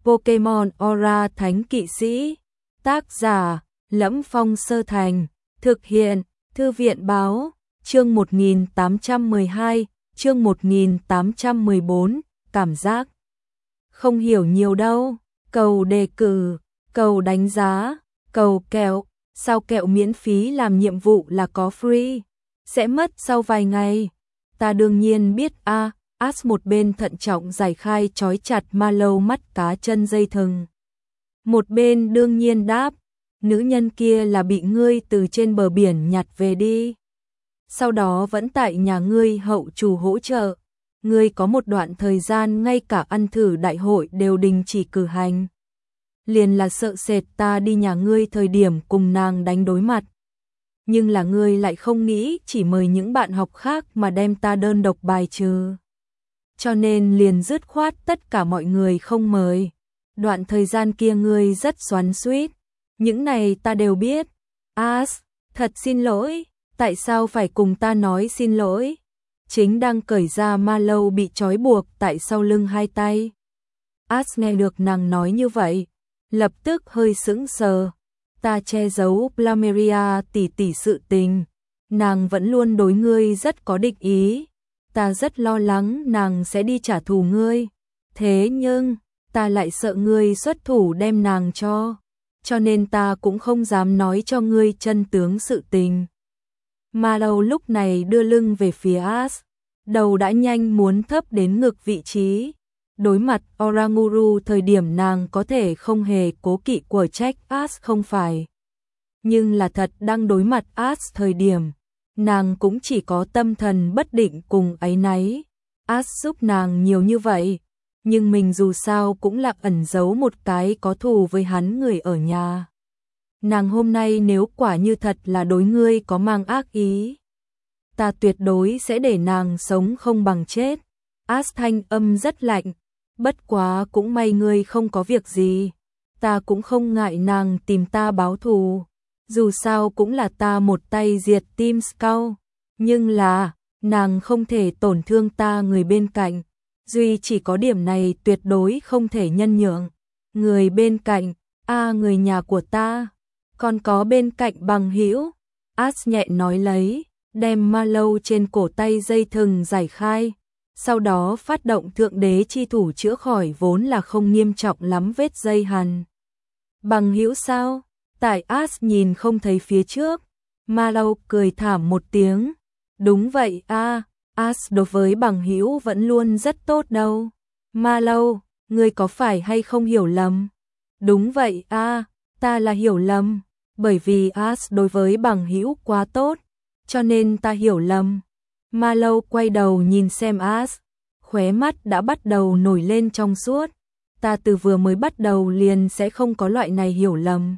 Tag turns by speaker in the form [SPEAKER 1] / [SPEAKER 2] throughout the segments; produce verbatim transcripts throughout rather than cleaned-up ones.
[SPEAKER 1] Pokemon Aura Thánh Kỵ Sĩ. Tác giả: Lẫm Phong Sơ Thành. Thực hiện: Thư viện Báo. Chương một nghìn tám trăm mười hai, chương một nghìn tám trăm mười bốn, cảm giác không hiểu nhiều đâu. Cầu đề cử, cầu đánh giá, cầu kẹo. Sao kẹo miễn phí làm nhiệm vụ là có free? Sẽ mất sau vài ngày. Ta đương nhiên biết a. À, Ash một bên thận trọng giải khai trói chặt Mallow mắt cá chân dây thừng. Một bên đương nhiên đáp, nữ nhân kia là bị ngươi từ trên bờ biển nhặt về đi. Sau đó vẫn tại nhà ngươi hậu chủ hỗ trợ. Ngươi có một đoạn thời gian ngay cả ăn thử đại hội đều đình chỉ cử hành. Liền là sợ sệt ta đi nhà ngươi thời điểm cùng nàng đánh đối mặt. Nhưng là ngươi lại không nghĩ chỉ mời những bạn học khác mà đem ta đơn độc bài trừ. Cho nên liền dứt khoát tất cả mọi người không mời. Đoạn thời gian kia ngươi rất xoắn xuýt. Những này ta đều biết. Ash, thật xin lỗi. Tại sao phải cùng ta nói xin lỗi? Chính đang cởi ra Mallow bị trói buộc tại sau lưng hai tay. Ash nghe được nàng nói như vậy, lập tức hơi sững sờ. Ta che giấu Plumeria tỷ tỷ sự tình. Nàng vẫn luôn đối ngươi rất có địch ý. Ta rất lo lắng nàng sẽ đi trả thù ngươi. Thế nhưng, ta lại sợ ngươi xuất thủ đem nàng cho. Cho nên ta cũng không dám nói cho ngươi chân tướng sự tình. Mallow lúc này đưa lưng về phía Ash. Đầu đã nhanh muốn thấp đến ngực vị trí. Đối mặt Oranguru thời điểm nàng có thể không hề cố kỵ của trách Ash không phải. Nhưng là thật đang đối mặt Ash thời điểm. Nàng cũng chỉ có tâm thần bất định cùng áy náy. Ash giúp nàng nhiều như vậy. Nhưng mình dù sao cũng là ẩn giấu một cái có thù với hắn người ở nhà. Nàng hôm nay nếu quả như thật là đối ngươi có mang ác ý. Ta tuyệt đối sẽ để nàng sống không bằng chết. Ash thanh âm rất lạnh. Bất quá cũng may ngươi không có việc gì. Ta cũng không ngại nàng tìm ta báo thù. Dù sao cũng là ta một tay diệt Team Scout. Nhưng là, nàng không thể tổn thương ta người bên cạnh. Duy chỉ có điểm này tuyệt đối không thể nhân nhượng. Người bên cạnh, a à, người nhà của ta. Còn có bên cạnh bằng hữu. Ash nhẹ nói lấy, đem Mallow trên cổ tay dây thừng giải khai. Sau đó phát động thượng đế chi thủ chữa khỏi vốn là không nghiêm trọng lắm vết dây hằn. Bằng hữu sao? Tại Ash nhìn không thấy phía trước. Mallow cười thảm một tiếng. Đúng vậy a, à, Ash đối với bằng hữu vẫn luôn rất tốt đâu. Mallow, ngươi có phải hay không hiểu lầm? Đúng vậy a, à, ta là hiểu lầm. Bởi vì Ash đối với bằng hữu quá tốt. Cho nên ta hiểu lầm. Mallow quay đầu nhìn xem Ash. Khóe mắt đã bắt đầu nổi lên trong suốt. Ta từ vừa mới bắt đầu liền sẽ không có loại này hiểu lầm.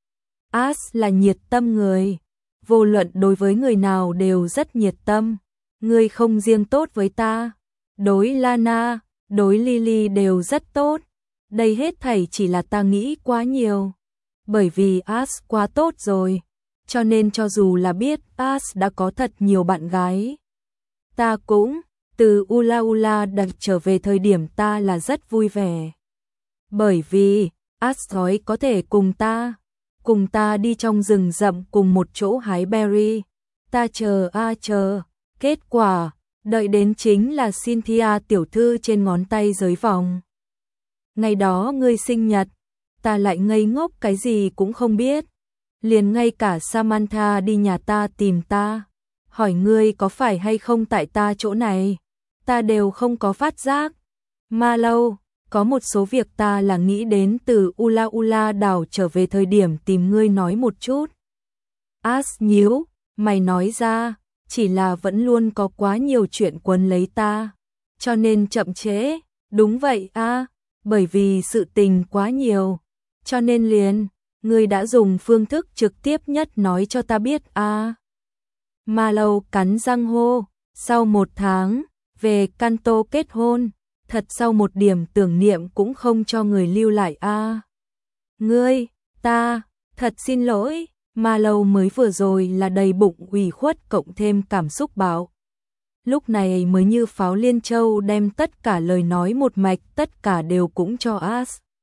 [SPEAKER 1] Ash là nhiệt tâm người. Vô luận đối với người nào đều rất nhiệt tâm. Ngươi không riêng tốt với ta. Đối Lana, đối Lily đều rất tốt. Đây hết thảy chỉ là ta nghĩ quá nhiều. Bởi vì Ash quá tốt rồi. Cho nên cho dù là biết Ash đã có thật nhiều bạn gái. Ta cũng, từ Ula Ula đặt trở về thời điểm ta là rất vui vẻ. Bởi vì, Ash thói có thể cùng ta. Cùng ta đi trong rừng rậm cùng một chỗ hái berry. Ta chờ a à chờ. Kết quả, đợi đến chính là Cynthia tiểu thư trên ngón tay giới vòng. Ngày đó ngươi sinh nhật. Ta lại ngây ngốc cái gì cũng không biết. Liền ngay cả Samantha đi nhà ta tìm ta. Hỏi ngươi có phải hay không tại ta chỗ này. Ta đều không có phát giác. Mallow, có một số việc ta là nghĩ đến từ Ula Ula đảo trở về thời điểm tìm ngươi nói một chút. Ash nhíu, mày nói ra, chỉ là vẫn luôn có quá nhiều chuyện quấn lấy ta. Cho nên chậm trễ, đúng vậy a, à, bởi vì sự tình quá nhiều. Cho nên liền, ngươi đã dùng phương thức trực tiếp nhất nói cho ta biết a. À. Mallow cắn răng hô, sau một tháng, về Kanto kết hôn, thật sau một điểm tưởng niệm cũng không cho người lưu lại a. À. Ngươi, ta, thật xin lỗi, Mallow mới vừa rồi là đầy bụng ủy khuất cộng thêm cảm xúc bạo. Lúc này mới như pháo liên châu đem tất cả lời nói một mạch tất cả đều cũng cho Ash.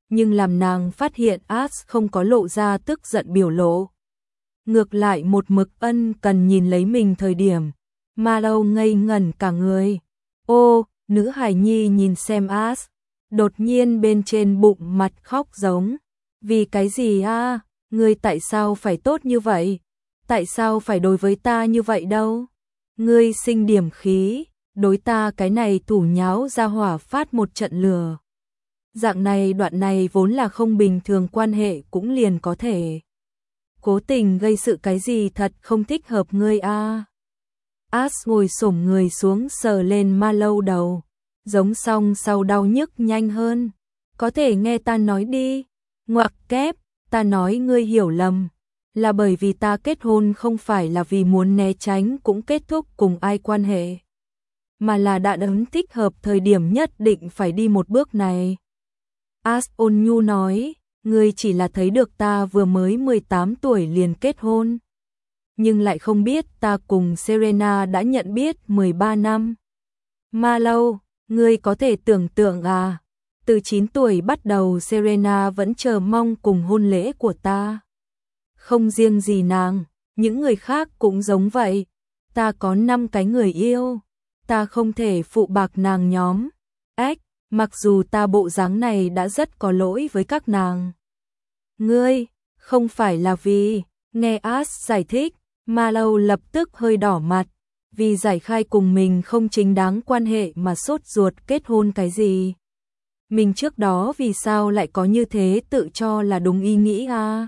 [SPEAKER 1] nhưng làm nàng phát hiện As không có lộ ra tức giận biểu lộ. Ngược lại một mực ân cần nhìn lấy mình thời điểm, Mallow ngây ngẩn cả người. Ô, nữ hài nhi nhìn xem As, đột nhiên bên trên bụng mặt khóc giống. Vì cái gì a? Ngươi tại sao phải tốt như vậy? Tại sao phải đối với ta như vậy đâu? Ngươi sinh điểm khí, đối ta cái này thủ nháo ra hỏa phát một trận lừa. Dạng này đoạn này vốn là không bình thường quan hệ cũng liền có thể. Cố tình gây sự cái gì thật không thích hợp ngươi a. As ngồi xổm người xuống sờ lên Mallow đầu, giống xong sau đau nhức nhanh hơn. Có thể nghe ta nói đi. Ngoặc kép, ta nói ngươi hiểu lầm. Là bởi vì ta kết hôn không phải là vì muốn né tránh cũng kết thúc cùng ai quan hệ. Mà là đã đến thích hợp thời điểm nhất định phải đi một bước này. As ôn nhu nói, ngươi chỉ là thấy được ta vừa mới mười tám tuổi liền kết hôn. Nhưng lại không biết ta cùng Serena đã nhận biết mười ba năm. Mallow, ngươi có thể tưởng tượng à, từ chín tuổi bắt đầu Serena vẫn chờ mong cùng hôn lễ của ta. Không riêng gì nàng, những người khác cũng giống vậy. Ta có năm cái người yêu, ta không thể phụ bạc nàng nhóm. Ếch, mặc dù ta bộ dáng này đã rất có lỗi với các nàng. Ngươi, không phải là vì, nghe As giải thích, Mallow lập tức hơi đỏ mặt, vì giải khai cùng mình không chính đáng quan hệ mà sốt ruột kết hôn cái gì. Mình trước đó vì sao lại có như thế tự cho là đúng ý nghĩ à?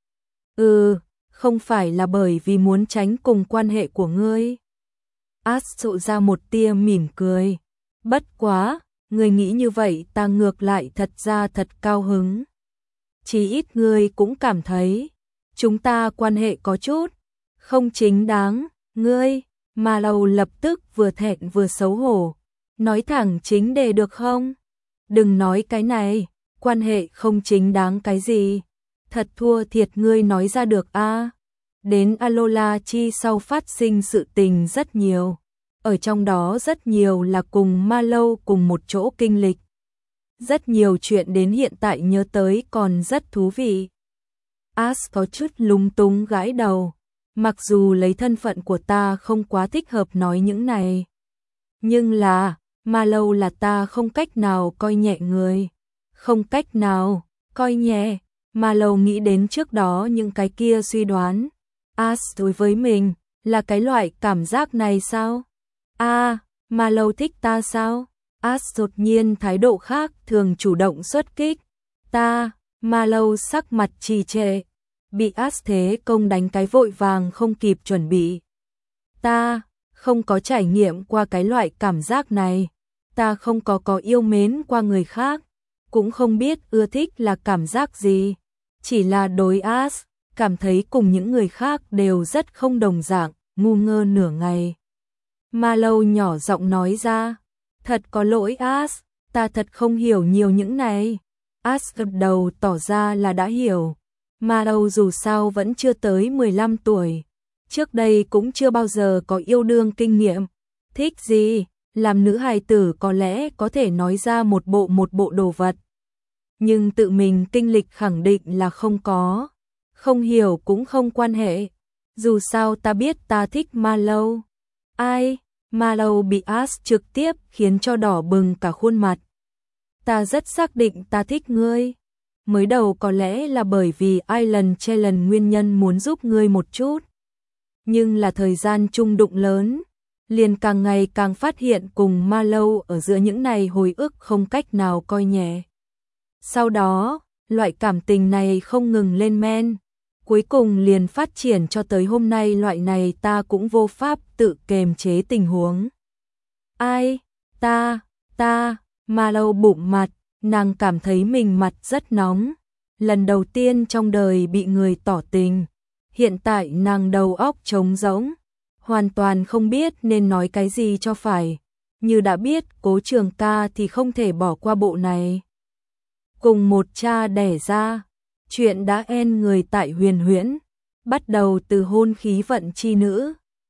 [SPEAKER 1] Ừ, không phải là bởi vì muốn tránh cùng quan hệ của ngươi. As lộ ra một tia mỉm cười. Bất quá, ngươi nghĩ như vậy ta ngược lại thật ra thật cao hứng. Chỉ ít ngươi cũng cảm thấy, chúng ta quan hệ có chút không chính đáng, ngươi. Mallow lập tức vừa thẹn vừa xấu hổ. Nói thẳng chính đề được không? Đừng nói cái này, quan hệ không chính đáng cái gì. Thật thua thiệt ngươi nói ra được a. À? Đến Alola Chi sau phát sinh sự tình rất nhiều. Ở trong đó rất nhiều là cùng Mallow cùng một chỗ kinh lịch. Rất nhiều chuyện đến hiện tại nhớ tới còn rất thú vị. As có chút lung túng gãi đầu. Mặc dù lấy thân phận của ta không quá thích hợp nói những này. Nhưng là, Mallow là ta không cách nào coi nhẹ người. Không cách nào, coi nhẹ. Mallow nghĩ đến trước đó những cái kia suy đoán. As đối với mình, là cái loại cảm giác này sao? À, Mallow thích ta sao? As đột nhiên thái độ khác thường chủ động xuất kích. Ta, Mallow sắc mặt trì trệ. Bị As thế công đánh cái vội vàng không kịp chuẩn bị. Ta, không có trải nghiệm qua cái loại cảm giác này. Ta không có có yêu mến qua người khác. Cũng không biết ưa thích là cảm giác gì. Chỉ là đối As, cảm thấy cùng những người khác đều rất không đồng dạng, ngu ngơ nửa ngày. Mallow nhỏ giọng nói ra, thật có lỗi As, ta thật không hiểu nhiều những này. As gật đầu tỏ ra là đã hiểu. Mallow dù sao vẫn chưa tới mười lăm tuổi. Trước đây cũng chưa bao giờ có yêu đương kinh nghiệm. Thích gì, làm nữ hài tử có lẽ có thể nói ra một bộ một bộ đồ vật. Nhưng tự mình kinh lịch khẳng định là không có. Không hiểu cũng không quan hệ. Dù sao ta biết ta thích Mallow. Ai? Mallow bị As trực tiếp khiến cho đỏ bừng cả khuôn mặt. Ta rất xác định ta thích ngươi. Mới đầu có lẽ là bởi vì Island Challenge nguyên nhân muốn giúp ngươi một chút. Nhưng là thời gian chung đụng lớn, liền càng ngày càng phát hiện cùng Mallow ở giữa những này hồi ức không cách nào coi nhẹ. Sau đó, loại cảm tình này không ngừng lên men, cuối cùng liền phát triển cho tới hôm nay loại này ta cũng vô pháp tự kềm chế tình huống. Ai? Ta, ta, Mallow bụng mặt, nàng cảm thấy mình mặt rất nóng. Lần đầu tiên trong đời bị người tỏ tình. Hiện tại nàng đầu óc trống rỗng, hoàn toàn không biết nên nói cái gì cho phải. Như đã biết Cố Trường Ca thì không thể bỏ qua bộ này. Cùng một cha đẻ ra, chuyện đã en người tại Huyền Huyễn, bắt đầu từ hôn khí vận chi nữ.